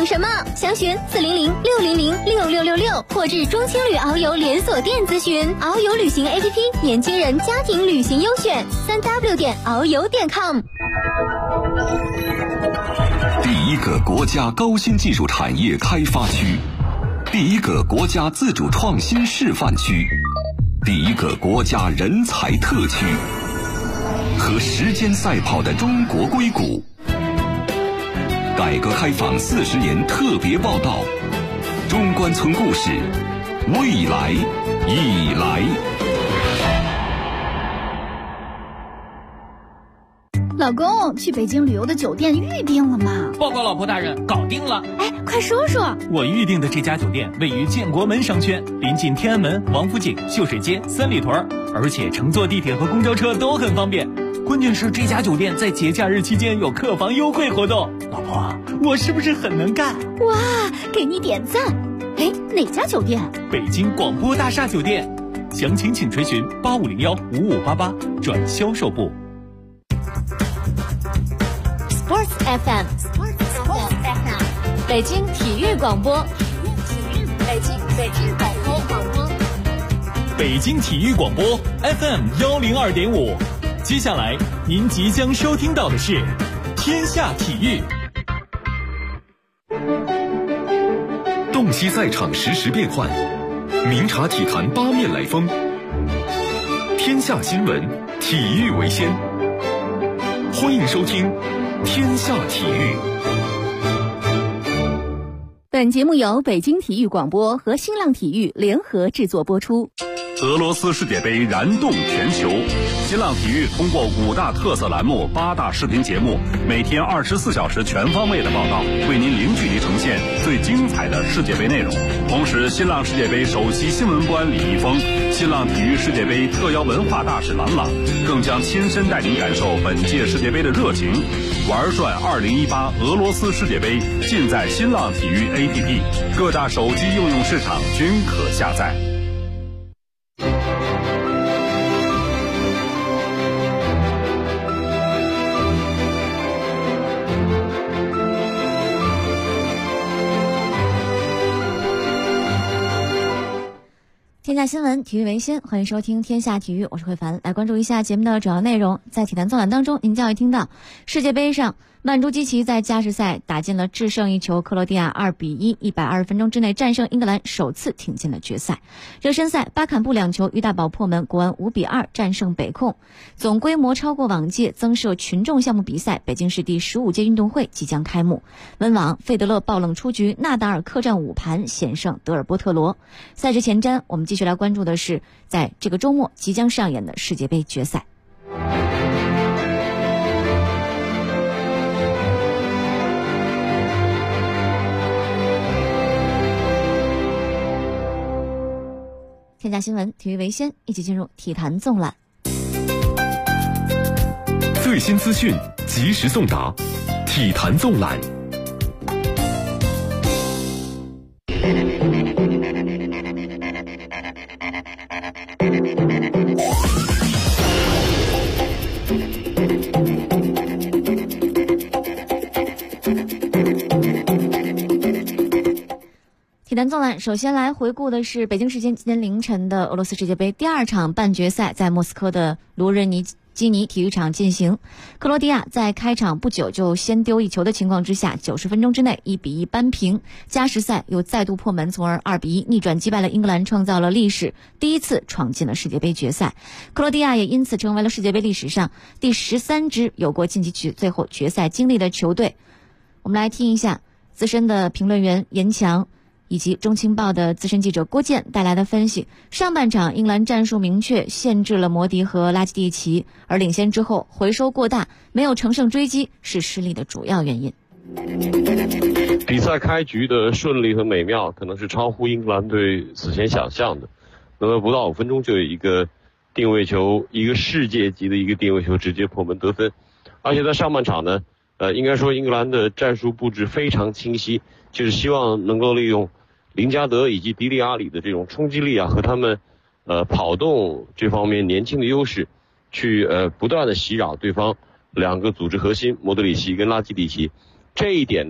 等什么？详询400-600-6666或至中青旅遨游连锁店咨询。遨游旅行 APP， 年轻人家庭旅行优选，3w.遨游.com。 第一个国家高新技术产业开发区，第一个国家自主创新示范区，第一个国家人才特区，和时间赛跑的中国硅谷。改革开放40年特别报道，中关村故事，未来已来。 老公，去北京旅游的酒店预定了吗？ 报告老婆大人，搞定了。 哎，快说说。 我预定的这家酒店位于建国门商圈，临近天安门、王府井、秀水街、三里屯，而且乘坐地铁和公交车都很方便。关键是这家酒店在节假日期间有客房优惠活动。老婆，我是不是很能干？ 哇，给你点赞。哎，哪家酒店？ 北京广播大厦酒店。详情请垂询8501-5588转销售部。 Sports FM， 北京体育广播，北京体育广播 FM 102.5。接下来您即将收听到的是天下体育。 洞悉赛场实时变幻，明察体坛八面来风。天下新闻，体育为先。欢迎收听天下体育。 本节目由北京体育广播和新浪体育联合制作播出。 俄罗斯世界杯燃动全球，新浪体育通过5大特色栏目、8大视频节目，每天24小时全方位的报道，为您零距离呈现最精彩的世界杯内容。同时，新浪世界杯首席新闻官李易峰、新浪体育世界杯特邀文化大使郎朗，更将亲身带您感受本届世界杯的热情。玩转2018俄罗斯世界杯，尽在新浪体育 APP， 各大手机应用市场均可下载。 天下新闻，体育为先，欢迎收听天下体育，我是慧凡。来关注一下节目的主要内容。在体坛纵览当中，您将会听到世界杯上曼朱基奇在加时赛打进了制胜一球，克罗地亚2-1，120分钟之内战胜英格兰，首次挺进了决赛。热身赛巴坎布2球，于大宝破门，国安5-2战胜北控。总规模超过往届，增设群众项目比赛，北京市第15届运动会即将开幕。温网费德勒爆冷出局，纳达尔客战5盘险胜德尔波特罗。赛事前瞻，我们继续来关注的是在这个周末即将上演的世界杯决赛。天下新闻，体育为先，一起进入体坛纵览。 最新资讯，及时送达，体坛纵览。 体坛纵览，首先来回顾的是北京时间今天凌晨的俄罗斯世界杯第2场半决赛，在莫斯科的卢日尼基尼体育场进行。克罗地亚在开场不久就先丢1球的情况之下，90分钟之内1-1扳平，加时赛又再度破门，从而2-1逆转击败了英格兰，创造了历史第一次闯进了世界杯决赛。克罗地亚也因此成为了世界杯历史上第13支有过晋级最后决赛经历的球队。我们来听一下资深的评论员严强以及中青报的资深记者郭健带来的分析。上半场英格兰战术明确限制了摩迪和拉基蒂奇，而领先之后回收过大，没有乘胜追击是失利的主要原因。 比赛开局的顺利和美妙可能是超乎英格兰队此前想象的，那么不到5分钟就有一个定位球，一个世界级的一个定位球直接破门得分。而且在上半场呢，应该说英格兰的战术布置非常清晰，就是希望能够利用林加德以及迪利阿里的这种冲击力啊，和他们跑动这方面年轻的优势，去不断的袭扰对方2个组织核心莫德里奇跟拉基蒂奇。这一点呢，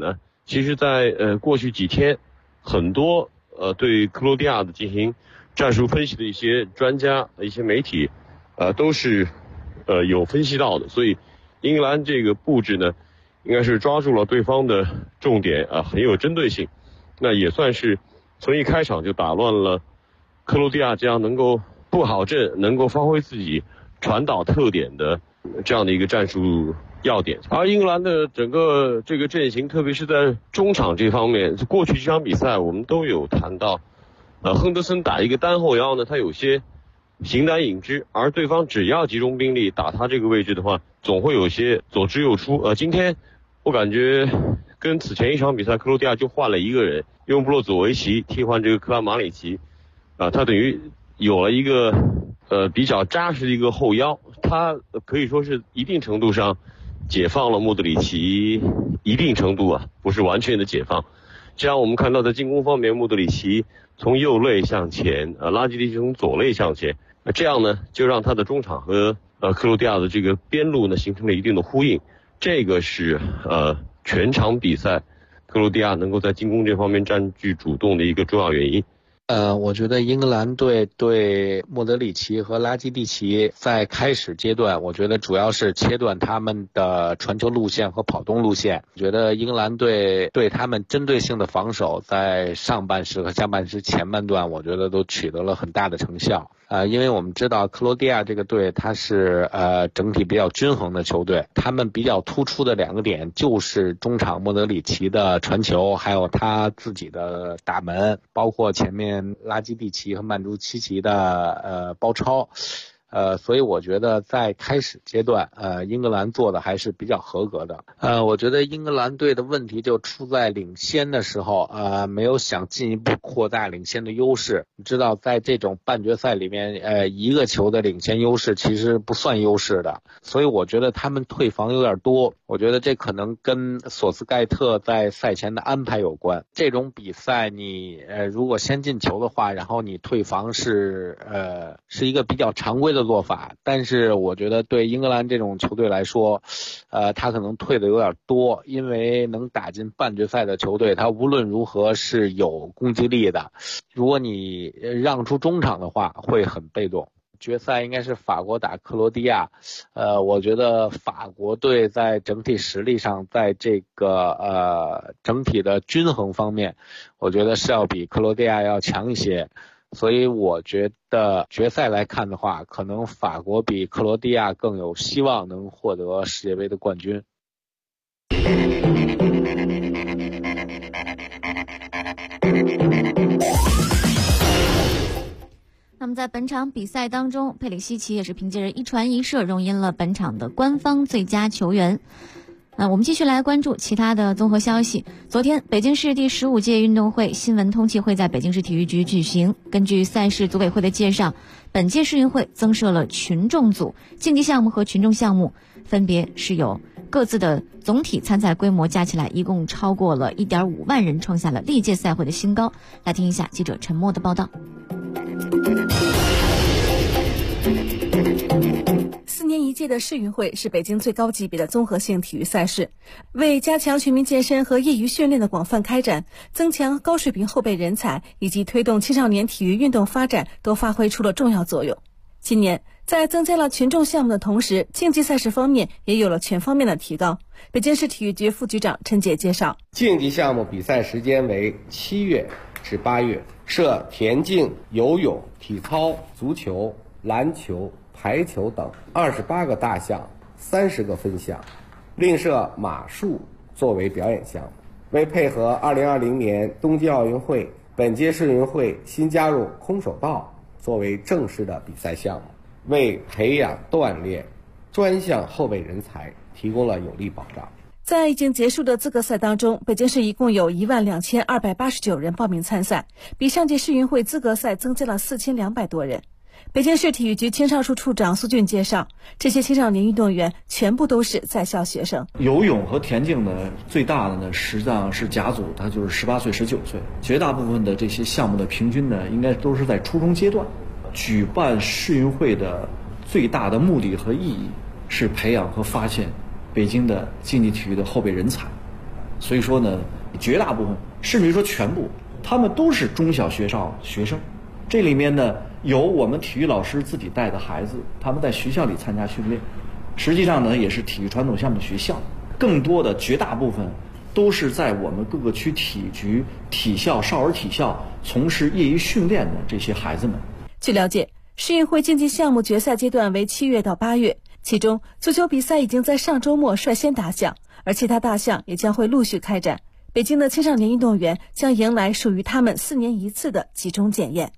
其实在过去几天，很多对克罗地亚的进行战术分析的一些专家、一些媒体，都是有分析到的。所以英格兰这个布置呢，应该是抓住了对方的重点，很有针对性。那也算是从一开场就打乱了克罗地亚这样能够布好阵、能够发挥自己传导特点的这样的一个战术要点。而英格兰的整个这个阵型，特别是在中场这方面，过去几场比赛我们都有谈到，亨德森打一个单后腰呢，他有些形单影只，而对方只要集中兵力打他这个位置的话，总会有些左支右出。今天我感觉跟此前一场比赛，克罗地亚就换了一个人，用布洛佐维奇替换这个克拉马里奇，他等于有了一个比较扎实的一个后腰，他可以说是一定程度上解放了莫德里奇，一定程度不是完全的解放。这样我们看到在进攻方面，莫德里奇从右肋向前，拉基蒂奇从左肋向前，这样呢就让他的中场和克罗地亚的这个边路呢形成了一定的呼应。这个是全场比赛克罗地亚能够在进攻这方面占据主动的一个重要原因。 我觉得英格兰队对莫德里奇和拉基蒂奇在开始阶段，我觉得主要是切断他们的传球路线和跑动路线。我觉得英格兰队对他们针对性的防守，在上半时和下半时前半段，我觉得都取得了很大的成效。因为我们知道克罗地亚这个队它是整体比较均衡的球队，他们比较突出的两个点就是中场莫德里奇的传球，还有他自己的打门，包括前面拉基蒂奇和曼朱基奇的包抄。所以我觉得在开始阶段，英格兰做的还是比较合格的。我觉得英格兰队的问题就出在领先的时候，没有想进一步扩大领先的优势。你知道，在这种半决赛里面，一个球的领先优势其实不算优势的，所以我觉得他们退防有点多。我觉得这可能跟索斯盖特在赛前的安排有关。这种比赛你如果先进球的话，然后你退防是一个比较常规的做法，但是我觉得对英格兰这种球队来说，他可能退的有点多，因为能打进半决赛的球队，他无论如何是有攻击力的。如果你让出中场的话，会很被动。决赛应该是法国打克罗地亚，我觉得法国队在整体实力上，在这个整体的均衡方面，我觉得是要比克罗地亚要强一些。所以我觉得决赛来看的话，可能法国比克罗地亚更有希望能获得世界杯的冠军。 那么在本场比赛当中，佩里西奇也是凭借着一传一射荣膺了本场的官方最佳球员。我们继续来关注其他的综合消息。昨天，北京市第15届运动会新闻通气会在北京市体育局举行。根据赛事组委会的介绍，本届世运会增设了群众组，竞技项目和群众项目分别是有各自的总体参赛规模加起来一共超过了 1.5 万人，创下了历届赛会的新高。来听一下记者陈默的报道。 4年一届的世运会是北京最高级别的综合性体育赛事，为加强全民健身和业余训练的广泛开展，增强高水平后备人才以及推动青少年体育运动发展都发挥出了重要作用。今年在增加了群众项目的同时，竞技赛事方面也有了全方面的提高。北京市体育局副局长陈杰介绍， 竞技项目比赛时间为7月至8月，设田径、游泳、体操、足球、篮球、排球等28个大项，30个分项，另设马术作为表演项目。为配合2020年冬季奥运会，本届世运会新加入空手道作为正式的比赛项目，为培养锻炼专项后备人才提供了有力保障。 在已经结束的资格赛当中，北京市一共有12289人报名参赛，比上届世运会资格赛增加了4200多人。北京市体育局青少处处长苏俊介绍，这些青少年运动员全部都是在校学生。 游泳和田径呢，最大的呢实际上是甲组，它就是18岁、19岁。绝大部分的这些项目的平均呢，应该都是在初中阶段。举办世运会的最大的目的和意义是培养和发现北京的竞技体育的后备人才。所以说呢， 绝大部分甚至于说全部，他们都是中小学生。这里面呢有我们体育老师自己带的孩子，他们在学校里参加训练，实际上呢也是体育传统项目学校，更多的绝大部分都是在我们各个区体育局、体校、少儿体校从事业余训练的这些孩子们。 据了解，世运会竞技项目决赛阶段为7月到8月，其中足球比赛已经在上周末率先打响，而其他大项也将会陆续开展。北京的青少年运动员将迎来属于他们4年一次的集中检验。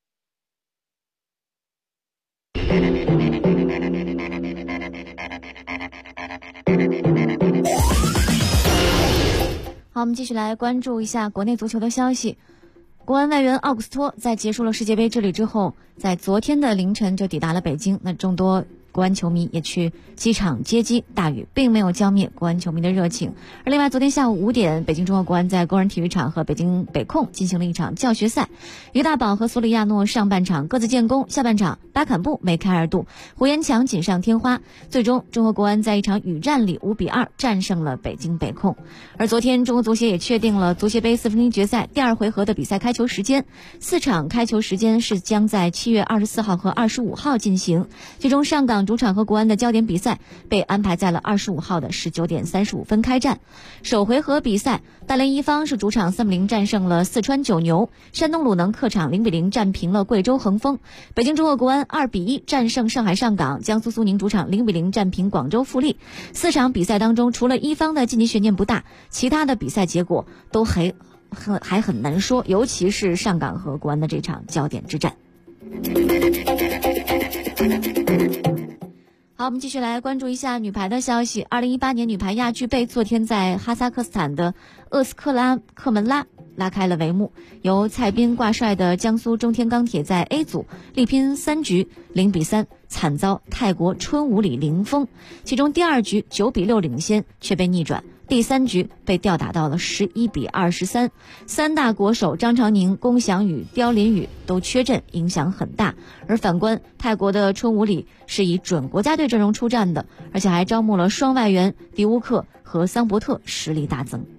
好，我们继续来关注一下国内足球的消息。国安外援奥古斯托在结束了世界杯之旅之后，在昨天的凌晨就抵达了北京。那众多国安球迷也去机场接机，大雨并没有浇灭国安球迷的热情。而另外，昨天下午5点，北京中赫国安在工人体育场和北京北控进行了一场教学赛。于大宝和索里亚诺上半场各自建功，下半场巴坎布梅开二度，胡延强锦上添花。最终，中赫国安在一场雨战里5-2战胜了北京北控。而昨天，中国足协也确定了足协杯4分之一决赛第2回合的比赛开球时间，4场开球时间是将在7月24号和25号进行，其中上港主场和国安的焦点比赛被安排在了25号的19点35分开战。首回合比赛，大连一方是主场3-0战胜了四川九牛，山东鲁能客场0-0战平了贵州恒丰，北京中赫国安2-1战胜上海上港，江苏苏宁主场0-0战平广州富力。4场比赛当中，除了一方的晋级悬念不大，其他的比赛结果都还很难说，尤其是上港和国安的这场焦点之战。好，我们继续来关注一下女排的消息。2018年女排亚俱杯昨天在哈萨克斯坦的鄂斯克门拉开了帷幕，由蔡斌挂帅的江苏中天钢铁在 A 组力拼3局0-3惨遭泰国春武里零封，其中第2局9-6领先却被逆转，第3局被吊打到了11-23，三大国手张常宁、龚翔宇、刁琳宇都缺阵，影响很大。而反观泰国的春武里是以准国家队阵容出战的，而且还招募了双外援迪乌克和桑伯特，实力大增。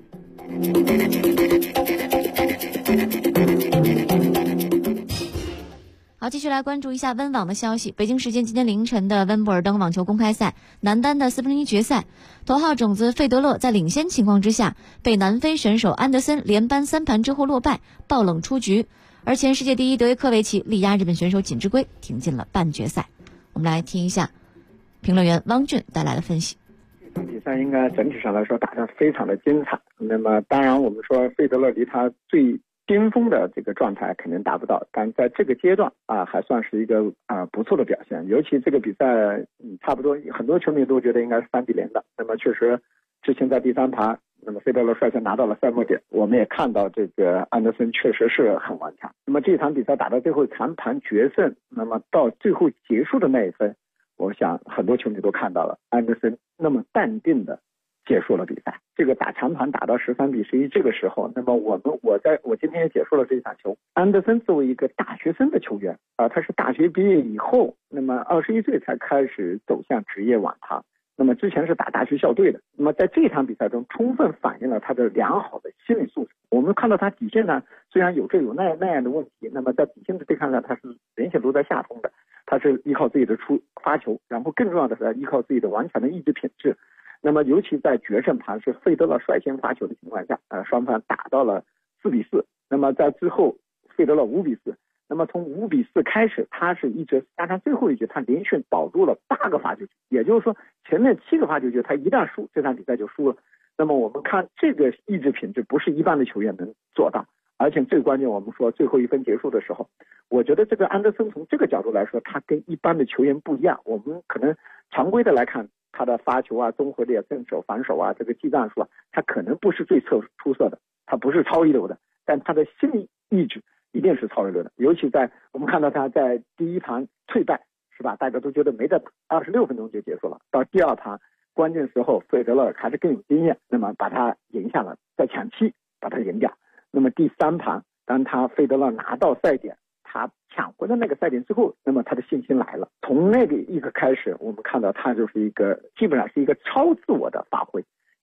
好，继续来关注一下温网的消息。北京时间今天凌晨的温布尔登网球公开赛男单的4分之一决赛，头号种子费德勒在领先情况之下，被南非选手安德森连扳3盘之后落败，爆冷出局。而前世界第一德约科维奇力压日本选手锦织圭，挺进了半决赛。我们来听一下评论员汪俊带来的分析。 这场比赛应该整体上来说打得非常的精彩。那么当然我们说费德勒离他最巅峰的这个状态肯定达不到，但在这个阶段还算是一个不错的表现。尤其这个比赛差不多很多球迷都觉得应该是3-0的。那么确实之前在第3盘，那么费德勒率先拿到了赛末点，我们也看到这个安德森确实是很顽强。那么这场比赛打到最后残盘决胜，那么到最后结束的那一分，我想很多球迷都看到了安德森那么淡定的结束了比赛。这个打长盘打到13-11，这个时候，那么我今天也解说了这一场球。安德森作为一个大学生的球员他是大学毕业以后，那么21岁才开始走向职业网坛，那么之前是打大学校队的。那么在这场比赛中充分反映了他的良好的心理素质。我们看到他底线呢，虽然有那样的问题，那么在底线的对抗上他是明显都在下风的，他是依靠自己的发球，然后更重要的是依靠自己的顽强的意志品质。那么尤其在决胜盘是费德勒率先发球的情况下，双方打到了4-4，那么在之后费德勒5-4，那么从5-4开始，他是一直加上最后一局他连续保住了8个发球局，也就是说前面7个发球局他一旦输，这场比赛就输了。那么我们看这个意志品质不是一般的球员能做到，而且最关键我们说最后一分结束的时候，我觉得这个安德森从这个角度来说他跟一般的球员不一样。我们可能常规的来看他的发球综合力正手反手这个技战术他可能不是最出色的，他不是超一流的，但他的心理意志一定是超一流的。尤其在我们看到他在第1盘退败是吧，大家都觉得没在26分钟就结束了，到第2盘关键时候费德勒还是更有经验，那么把他赢下了，在抢七把他赢掉。那么第3盘当他费德勒拿到赛点，他抢回了那个赛点之后，那么他的信心来了。从那个一刻开始，我们看到他就是基本上是一个超自我的发挥，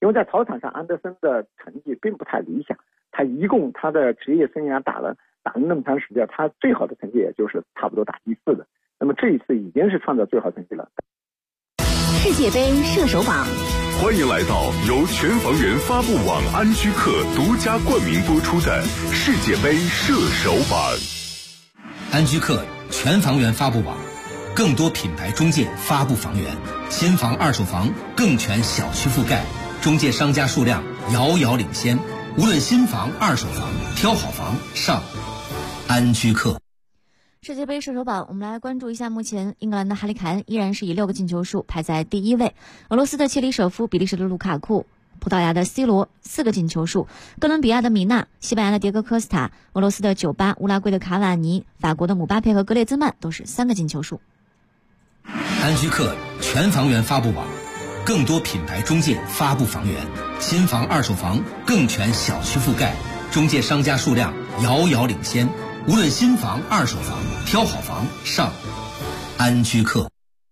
因为在草场上安德森的成绩并不太理想，他一共他的职业生涯打了那么长时间，他最好的成绩也就是差不多打第4的。那么这一次已经是创造最好成绩了。 世界杯射手榜， 欢迎来到由全房源发布网安居客独家冠名播出的世界杯射手榜。 安居客全房源发布网，更多品牌中介发布房源，新房二手房更全小区覆盖，中介商家数量遥遥领先，无论新房二手房，挑好房上安居客。 世界杯射手榜，我们来关注一下，目前英格兰的哈里凯恩依然是以6个进球数排在第1位，俄罗斯的切里舍夫、比利时的卢卡库、葡萄牙的 C 罗4个进球数，哥伦比亚的米纳、西班牙的迭戈科斯塔、俄罗斯的酒吧、乌拉圭的卡瓦尼、法国的姆巴佩和格列兹曼都是3个进球数。 安居客全房源发布网，更多品牌中介发布房源，新房二手房更全小区覆盖，中介商家数量遥遥领先，无论新房二手房，挑好房上安居客。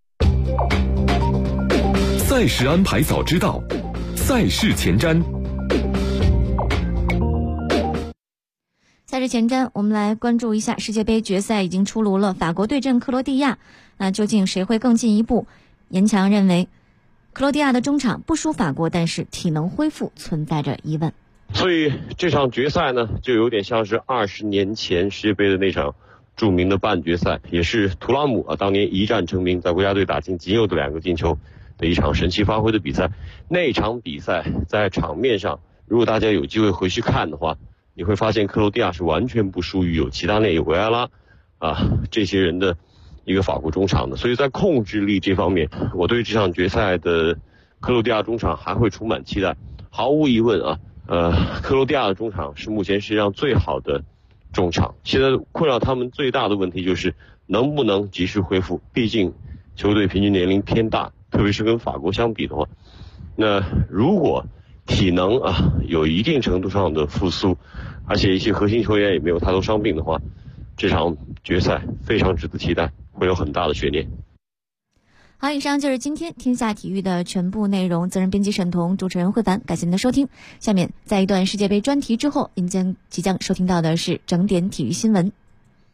赛事安排早知道，赛事前瞻。 赛事前瞻，我们来关注一下世界杯决赛已经出炉了，法国对阵克罗地亚，那究竟谁会更进一步？严强认为克罗地亚的中场不输法国，但是体能恢复存在着疑问。 所以这场决赛呢，就有点像是20年前世界杯的那场著名的半决赛，也是图拉姆当年一战成名，在国家队打进仅有的2个进球的一场神奇发挥的比赛。那场比赛在场面上，如果大家有机会回去看的话，你会发现克罗地亚是完全不输于有齐达内、有维埃拉这些人的一个法国中场的。所以在控制力这方面，我对这场决赛的克罗地亚中场还会充满期待。毫无疑问克罗地亚的中场是目前世界上最好的中场，现在困扰他们最大的问题就是能不能及时恢复，毕竟球队平均年龄偏大，特别是跟法国相比的话，那如果体能有一定程度上的复苏，而且一些核心球员也没有太多伤病的话，这场决赛非常值得期待，会有很大的悬念。 好，以上就是今天天下体育的全部内容。责任编辑沈彤，主持人慧凡，感谢您的收听。下面在一段世界杯专题之后，您即将收听到的是整点体育新闻。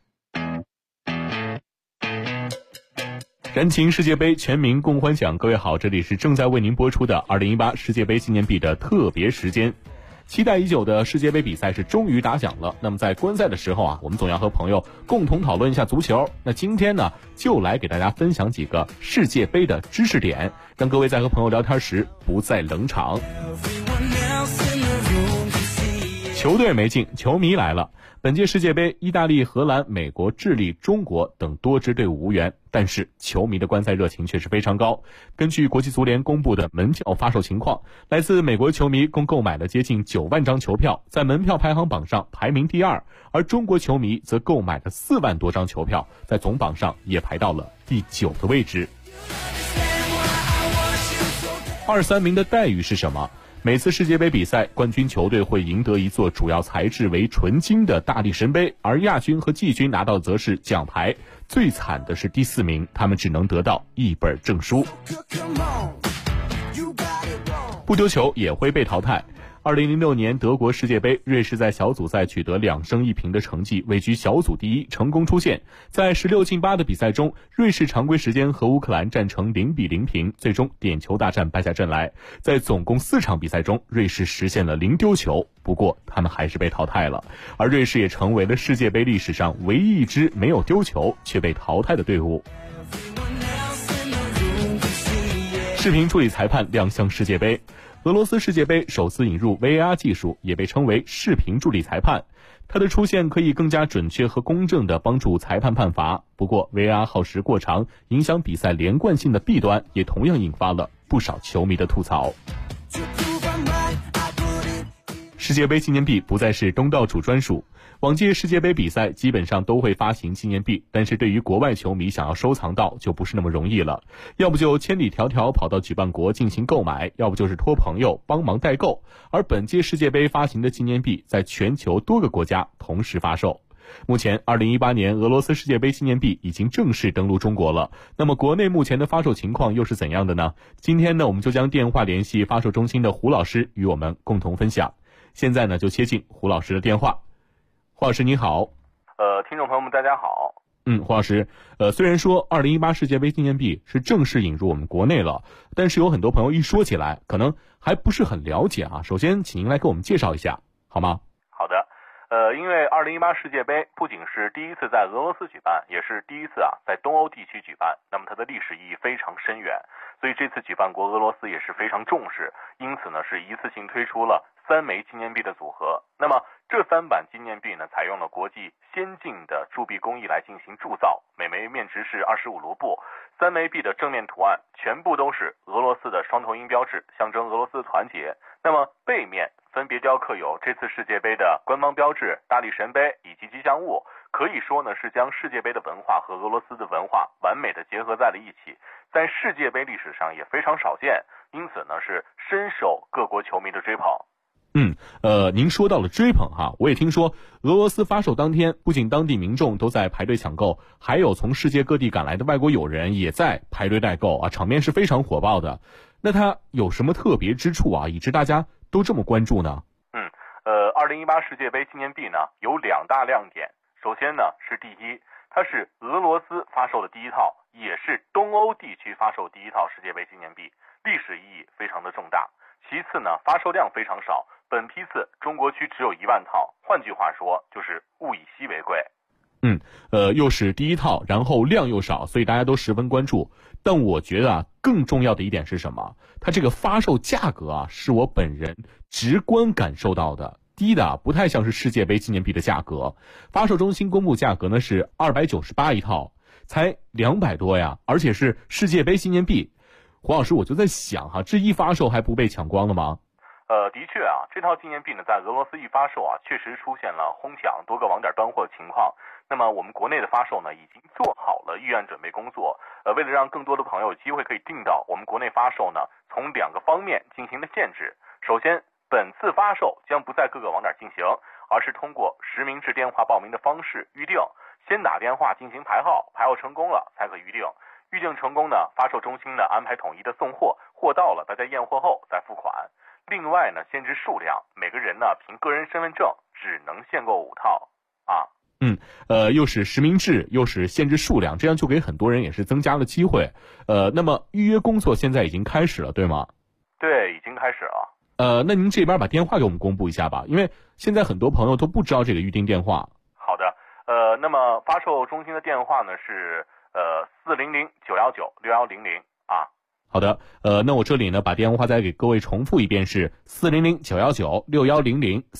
燃情世界杯，全民共欢享。各位好，这里是正在为您播出的2018世界杯纪念币的特别时间。期待已久的世界杯比赛是终于打响了。那么在观赛的时候我们总要和朋友共同讨论一下足球。那今天呢，就来给大家分享几个世界杯的知识点，让各位在和朋友聊天时不再冷场。球队没进，球迷来了。本届世界杯，意大利、荷兰、美国、智利、中国等多支队伍无缘，但是球迷的观赛热情却是非常高。根据国际足联公布的门票发售情况，来自美国球迷共购买了接近9万张球票，在门票排行榜上排名第2，而中国球迷则购买了4万多张球票，在总榜上也排到了第9的位置。23名的待遇是什么？每次世界杯比赛，冠军球队会赢得一座主要材质为纯金的大力神杯，而亚军和季军拿到的则是奖牌。最惨的是第4名，他们只能得到一本证书。不丢球也会被淘汰。2006年德国世界杯，瑞士在小组赛取得2胜1平的成绩，位居小组第1，成功出线。在16进8的比赛中，瑞士常规时间和乌克兰战成0-0平，最终点球大战败下阵来。在总共4场比赛中，瑞士实现了0丢球，不过他们还是被淘汰了。而瑞士也成为了世界杯历史上唯一一支没有丢球却被淘汰的队伍。视频助理裁判亮相世界杯。俄罗斯世界杯首次引入 VAR 技术，也被称为视频助理裁判。它的出现可以更加准确和公正地帮助裁判判罚。不过 VAR 耗时过长，影响比赛连贯性的弊端也同样引发了不少球迷的吐槽。世界杯纪念币不再是东道主专属。往届世界杯比赛基本上都会发行纪念币，但是对于国外球迷想要收藏到就不是那么容易了，要不就千里迢迢跑到举办国进行购买，要不就是托朋友帮忙代购。而本届世界杯发行的纪念币在全球多个国家同时发售。 目前2018年俄罗斯世界杯纪念币已经正式登陆中国了。那么国内目前的发售情况又是怎样的呢？今天呢，我们就将电话联系发售中心的胡老师与我们共同分享。现在呢，就接进胡老师的电话。胡老师你好。 听众朋友们大家好。 胡老师，虽然说2018世界杯纪念币是正式引入我们国内了，但是有很多朋友一说起来，可能还不是很了解啊。首先，请您来给我们介绍一下，好吗？ 好的。因为2018世界杯不仅是第一次在俄罗斯举办，也是第一次在东欧地区举办，那么它的历史意义非常深远，所以这次举办国俄罗斯也是非常重视，因此呢是一次性推出了3枚纪念币的组合。那么这3版纪念币呢，采用了国际先进的铸币工艺来进行铸造，每枚面值是25卢布。3枚币的正面图案全部都是俄罗斯的双头鹰标志，象征俄罗斯的团结。那么背面分别雕刻有这次世界杯的官方标志、大力神杯以及吉祥物，可以说呢是将世界杯的文化和俄罗斯的文化完美的结合在了一起，在世界杯历史上也非常少见，因此呢是深受各国球迷的追捧。 您说到了追捧哈，我也听说俄罗斯发售当天，不仅当地民众都在排队抢购，还有从世界各地赶来的外国友人也在排队代购啊，场面是非常火爆的。那它有什么特别之处啊，以致大家都这么关注呢 ？2018世界杯纪念币呢有2大亮点。首先呢是第一，它是俄罗斯发售的第一套，也是东欧地区发售第一套世界杯纪念币，历史意义非常的重大。其次呢，发售量非常少，本批次中国区只有1万套，换句话说就是物以稀为贵。 又是第一套，然后量又少，所以大家都十分关注。但我觉得更重要的一点是什么？它这个发售价格是我本人直观感受到的，低的不太像是世界杯纪念币的价格。发售中心公布价格呢是298一套，才200多呀，而且是世界杯纪念币。胡老师，我就在想这一发售还不被抢光了吗？ 的确这套纪念币呢，在俄罗斯一发售确实出现了哄抢、多个网点断货的情况。那么我们国内的发售呢，已经做好了预案准备工作。为了让更多的朋友有机会可以订到，我们国内发售呢，从2个方面进行了限制。首先，本次发售将不在各个网点进行，而是通过实名制电话报名的方式预定，先打电话进行排号，排号成功了才可预定。预定成功呢，发售中心呢安排统一的送货，货到了大家验货后再付款。另外呢，限制数量，每个人呢凭个人身份证只能限购5套又是实名制，又是限制数量，这样就给很多人也是增加了机会。那么预约工作现在已经开始了，对吗？ 对，已经开始了。 那您这边把电话给我们公布一下吧，因为现在很多朋友都不知道这个预订电话。 好的，那么发售中心的电话呢是400-919-6100 好的，那我这里呢把电话再给各位重复一遍，是400-919-6100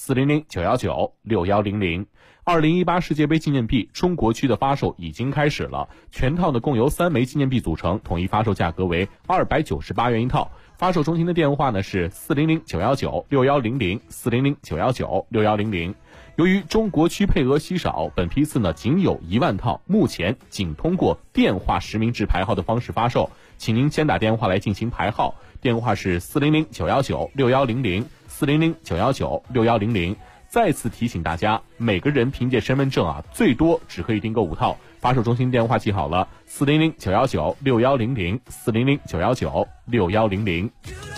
400-919-6100。2018世界杯纪念币中国区的发售已经开始了，全套呢共由3枚纪念币组成，统一发售价格为298元一套。发售中心的电话呢是400-919-6100 400-919-6100。由于中国区配额稀少，本批次呢仅有1万套，目前仅通过电话实名制排号的方式发售，请您先打电话来进行排号，电话是400-919-6100 400-919-6100。再次提醒大家，每个人凭借身份证最多只可以订购5套。发售中心电话记好了，400-919-6100 400-919-6100。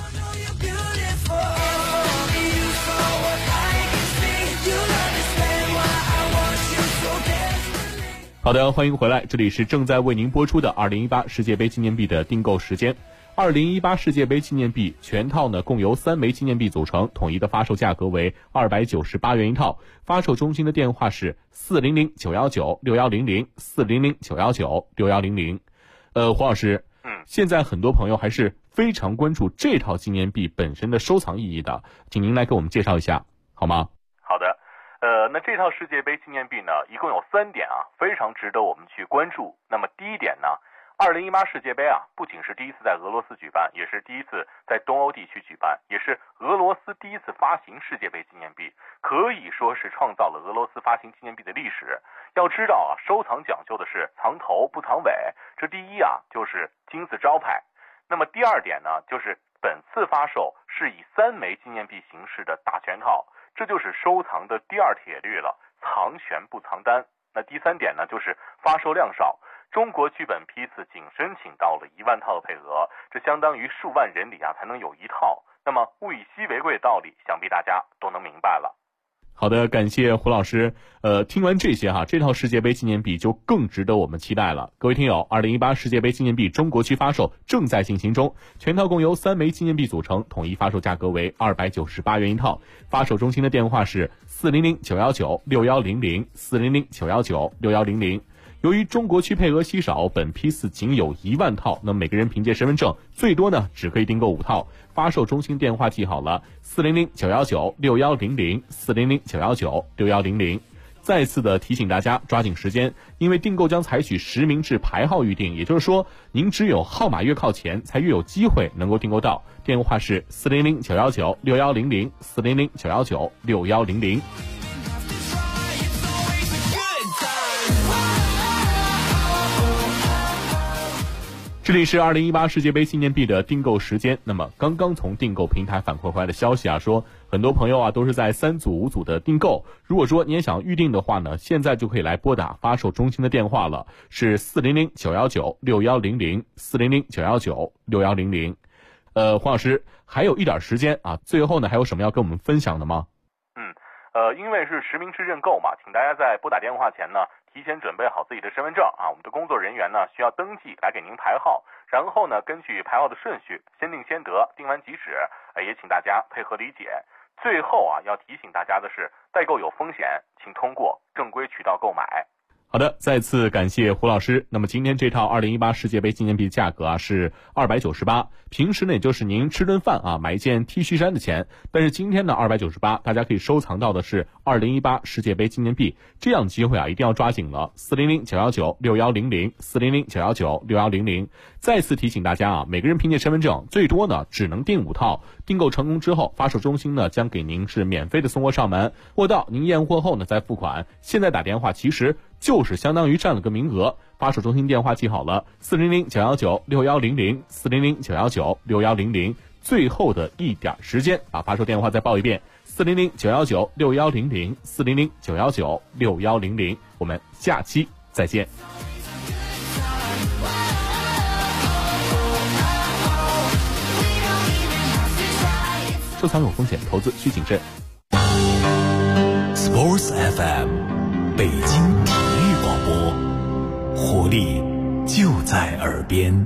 好的，欢迎回来，这里是正在为您播出的2018世界杯纪念币的订购时间。2018世界杯纪念币全套呢共由3枚纪念币组成，统一的发售价格为298元一套。发售中心的电话是400-919-6100 400-919-6100。黄老师，现在很多朋友还是非常关注这套纪念币本身的收藏意义的，请您来给我们介绍一下好吗？ 好的，那这套世界杯纪念币呢一共有3点非常值得我们去关注。那么第一点呢，2018世界杯不仅是第一次在俄罗斯举办，也是第一次在东欧地区举办，也是俄罗斯第一次发行世界杯纪念币，可以说是创造了俄罗斯发行纪念币的历史。要知道收藏讲究的是藏头不藏尾，这第一就是金字招牌。那么第2点呢，就是本次发售是以3枚纪念币形式的大全套，这就是收藏的第2铁律了。 藏权不藏单。那第3点呢，就是发售量少。中国剧本批次仅申请到了1万套的配额，这相当于数万人里才能有1套。那么物以稀为贵的道理，想必大家都能明白了。 好的，感谢胡老师。听完这些这套世界杯纪念币就更值得我们期待了。各位听友，2018世界杯纪念币中国区发售正在进行中，全套共由3枚纪念币组成，统一发售价格为298元一套。发售中心的电话是400-919-6100 400-919-6100。由于中国区配额稀少，本批次仅有1万套，那每个人凭借身份证最多呢只可以订购5套。发售中心电话记好了，400-919-6100 400-919-6100。再次的提醒大家抓紧时间，因为订购将采取实名制排号预订，也就是说您只有号码越靠前才越有机会能够订购到。电话是400-919-6100 400-919-6100。这里是2018世界杯纪念币的订购时间。那么刚刚从订购平台反馈回来的消息说，很多朋友都是在3组5组的订购。如果说你也想预定的话呢，现在就可以来拨打发售中心的电话了，是400-919-6100 400-919-6100。黄老师还有一点时间最后呢还有什么要跟我们分享的吗？ 因为是实名制认购嘛，请大家在拨打电话前呢提前准备好自己的身份证我们的工作人员呢需要登记来给您排号，然后呢根据排号的顺序先定先得，定完即止，也请大家配合理解。最后要提醒大家的是，代购有风险，请通过正规渠道购买。 好的，再次感谢胡老师。那么今天这套2018世界杯纪念币价格是298，平时呢也就是您吃顿饭买一件 T 恤衫的钱，但是今天呢298，大家可以收藏到的是2018世界杯纪念币，这样机会一定要抓紧了。400-919-6100 400-919-6100。再次提醒大家每个人凭借身份证最多呢只能订5套，订购成功之后，发售中心呢将给您是免费的送货上门，货到您验货后呢再付款。现在打电话其实就是相当于占了个名额。发售中心电话记好了，400-919-6100 400-919-6100。最后的一点时间把发售电话再报一遍，400-919-6100 400-919-6100。我们下期再见。收藏有风险，投资需谨慎。 Sports FM， 北京体育广播，活力就在耳边。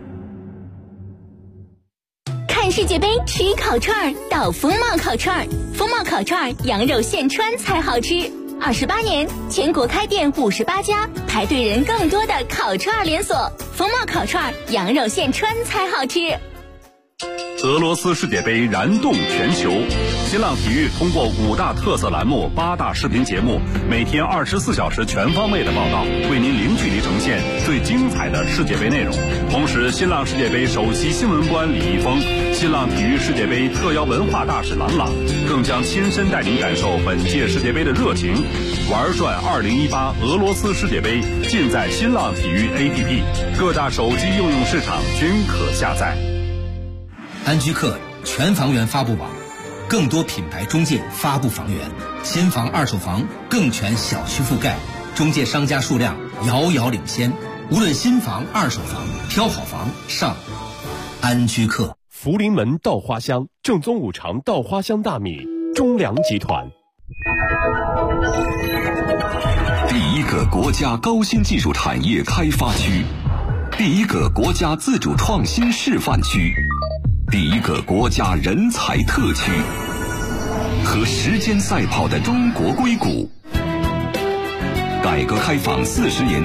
看世界杯吃烤串到风貌烤串，风貌烤串羊肉现穿才好吃。28年，全国开店58家，排队人更多的烤串连锁。风貌烤串羊肉现穿才好吃。 俄罗斯世界杯燃动全球，新浪体育通过5大特色栏目、8大视频节目，每天24小时全方位的报道，为您零距离呈现最精彩的世界杯内容。同时，新浪世界杯首席新闻官李易峰、新浪体育世界杯特邀文化大使郎朗，更将亲身带您感受本届世界杯的热情。玩转2018俄罗斯世界杯，尽在新浪体育 APP， 各大手机应用市场均可下载。 安居客全房源发布网，更多品牌中介发布房源，新房二手房更全小区覆盖，中介商家数量遥遥领先。无论新房二手房，挑好房上安居客。 福临门稻花香，正宗五常稻花香大米，中粮集团。 第一个国家高新技术产业开发区，第一个国家自主创新示范区，第一个国家人才特区，和时间赛跑的中国硅谷。改革开放40年。